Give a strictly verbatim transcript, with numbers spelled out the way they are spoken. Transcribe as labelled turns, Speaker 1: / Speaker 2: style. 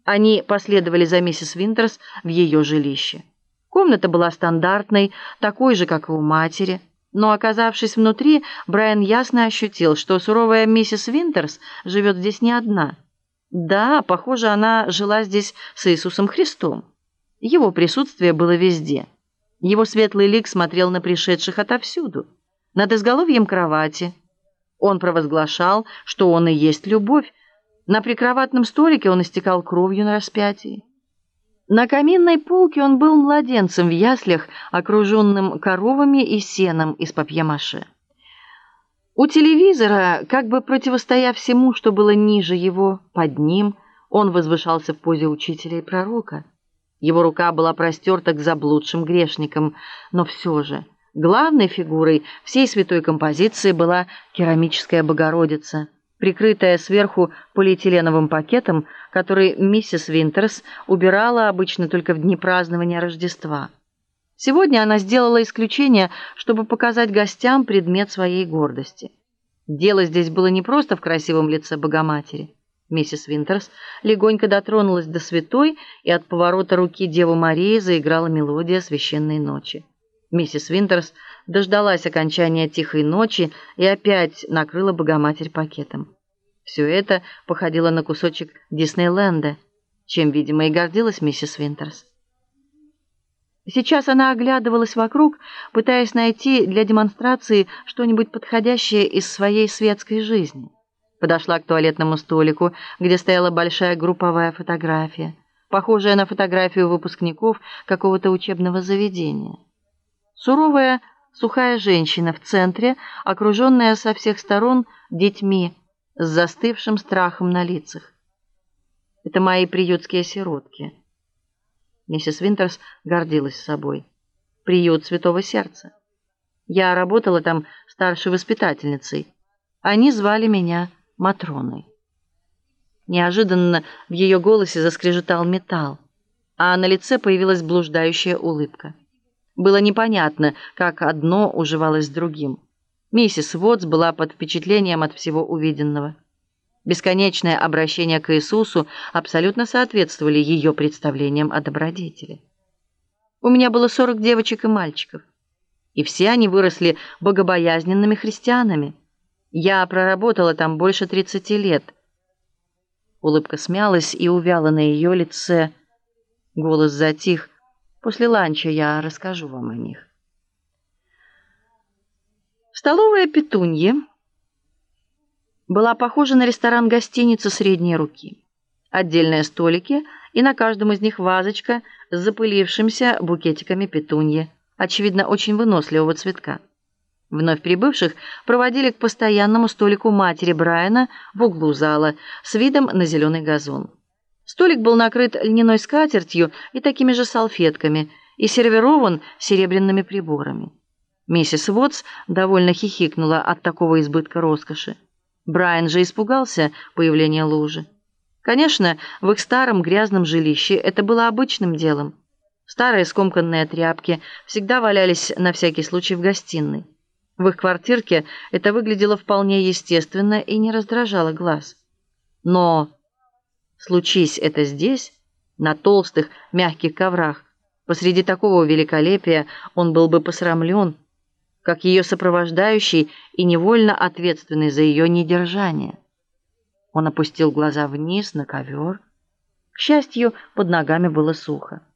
Speaker 1: Они последовали за миссис Винтерс в ее жилище. Комната была стандартной, такой же, как и у матери. Но, оказавшись внутри, Брайан ясно ощутил, что суровая миссис Винтерс живет здесь не одна. Да, похоже, она жила здесь с Иисусом Христом. Его присутствие было везде. Его светлый лик смотрел на пришедших отовсюду. Над изголовьем кровати. Он провозглашал, что он и есть любовь. На прикроватном столике он истекал кровью на распятии. На каминной полке он был младенцем в яслях, окруженным коровами и сеном из папье-маше. У телевизора, как бы противостоя всему, что было ниже его, под ним, он возвышался в позе учителя и пророка. Его рука была простерта к заблудшим грешникам, но все же главной фигурой всей святой композиции была керамическая Богородица, прикрытая сверху полиэтиленовым пакетом, который миссис Винтерс убирала обычно только в дни празднования Рождества. Сегодня она сделала исключение, чтобы показать гостям предмет своей гордости. Дело здесь было не просто в красивом лице Богоматери. Миссис Винтерс легонько дотронулась до святой, и от поворота руки Девы Марии заиграла мелодия священной ночи. Миссис Винтерс дождалась окончания тихой ночи и опять накрыла Богоматерь пакетом. Все это походило на кусочек Диснейленда, чем, видимо, и гордилась миссис Винтерс. Сейчас она оглядывалась вокруг, пытаясь найти для демонстрации что-нибудь подходящее из своей светской жизни. Подошла к туалетному столику, где стояла большая групповая фотография, похожая на фотографию выпускников какого-то учебного заведения. Суровая, сухая женщина в центре, окруженная со всех сторон детьми с застывшим страхом на лицах. Это мои приютские сиротки. Миссис Винтерс гордилась собой. Приют Святого Сердца. Я работала там старшей воспитательницей. Они звали меня Матроной. Неожиданно в ее голосе заскрежетал металл, а на лице появилась блуждающая улыбка. Было непонятно, как одно уживалось с другим. Миссис Вотс была под впечатлением от всего увиденного. Бесконечное обращение к Иисусу абсолютно соответствовали ее представлениям о добродетели. У меня было сорок девочек и мальчиков, и все они выросли богобоязненными христианами. Я проработала там больше тридцати лет. Улыбка смялась и увяла на ее лице. Голос затих. После ланча я расскажу вам о них. Столовая Петуньи была похожа на ресторан-гостиницу средней руки. Отдельные столики, и на каждом из них вазочка с запылившимися букетиками петуньи, очевидно, очень выносливого цветка. Вновь прибывших проводили к постоянному столику матери Брайана в углу зала с видом на зеленый газон. Столик был накрыт льняной скатертью и такими же салфетками и сервирован серебряными приборами. Миссис Вотс довольно хихикнула от такого избытка роскоши. Брайан же испугался появления лужи. Конечно, в их старом грязном жилище это было обычным делом. Старые скомканные тряпки всегда валялись на всякий случай в гостиной. В их квартирке это выглядело вполне естественно и не раздражало глаз. Но случись это здесь, на толстых, мягких коврах, посреди такого великолепия он был бы посрамлен, как ее сопровождающий и невольно ответственный за ее недержание. Он опустил глаза вниз на ковер. К счастью, под ногами было сухо.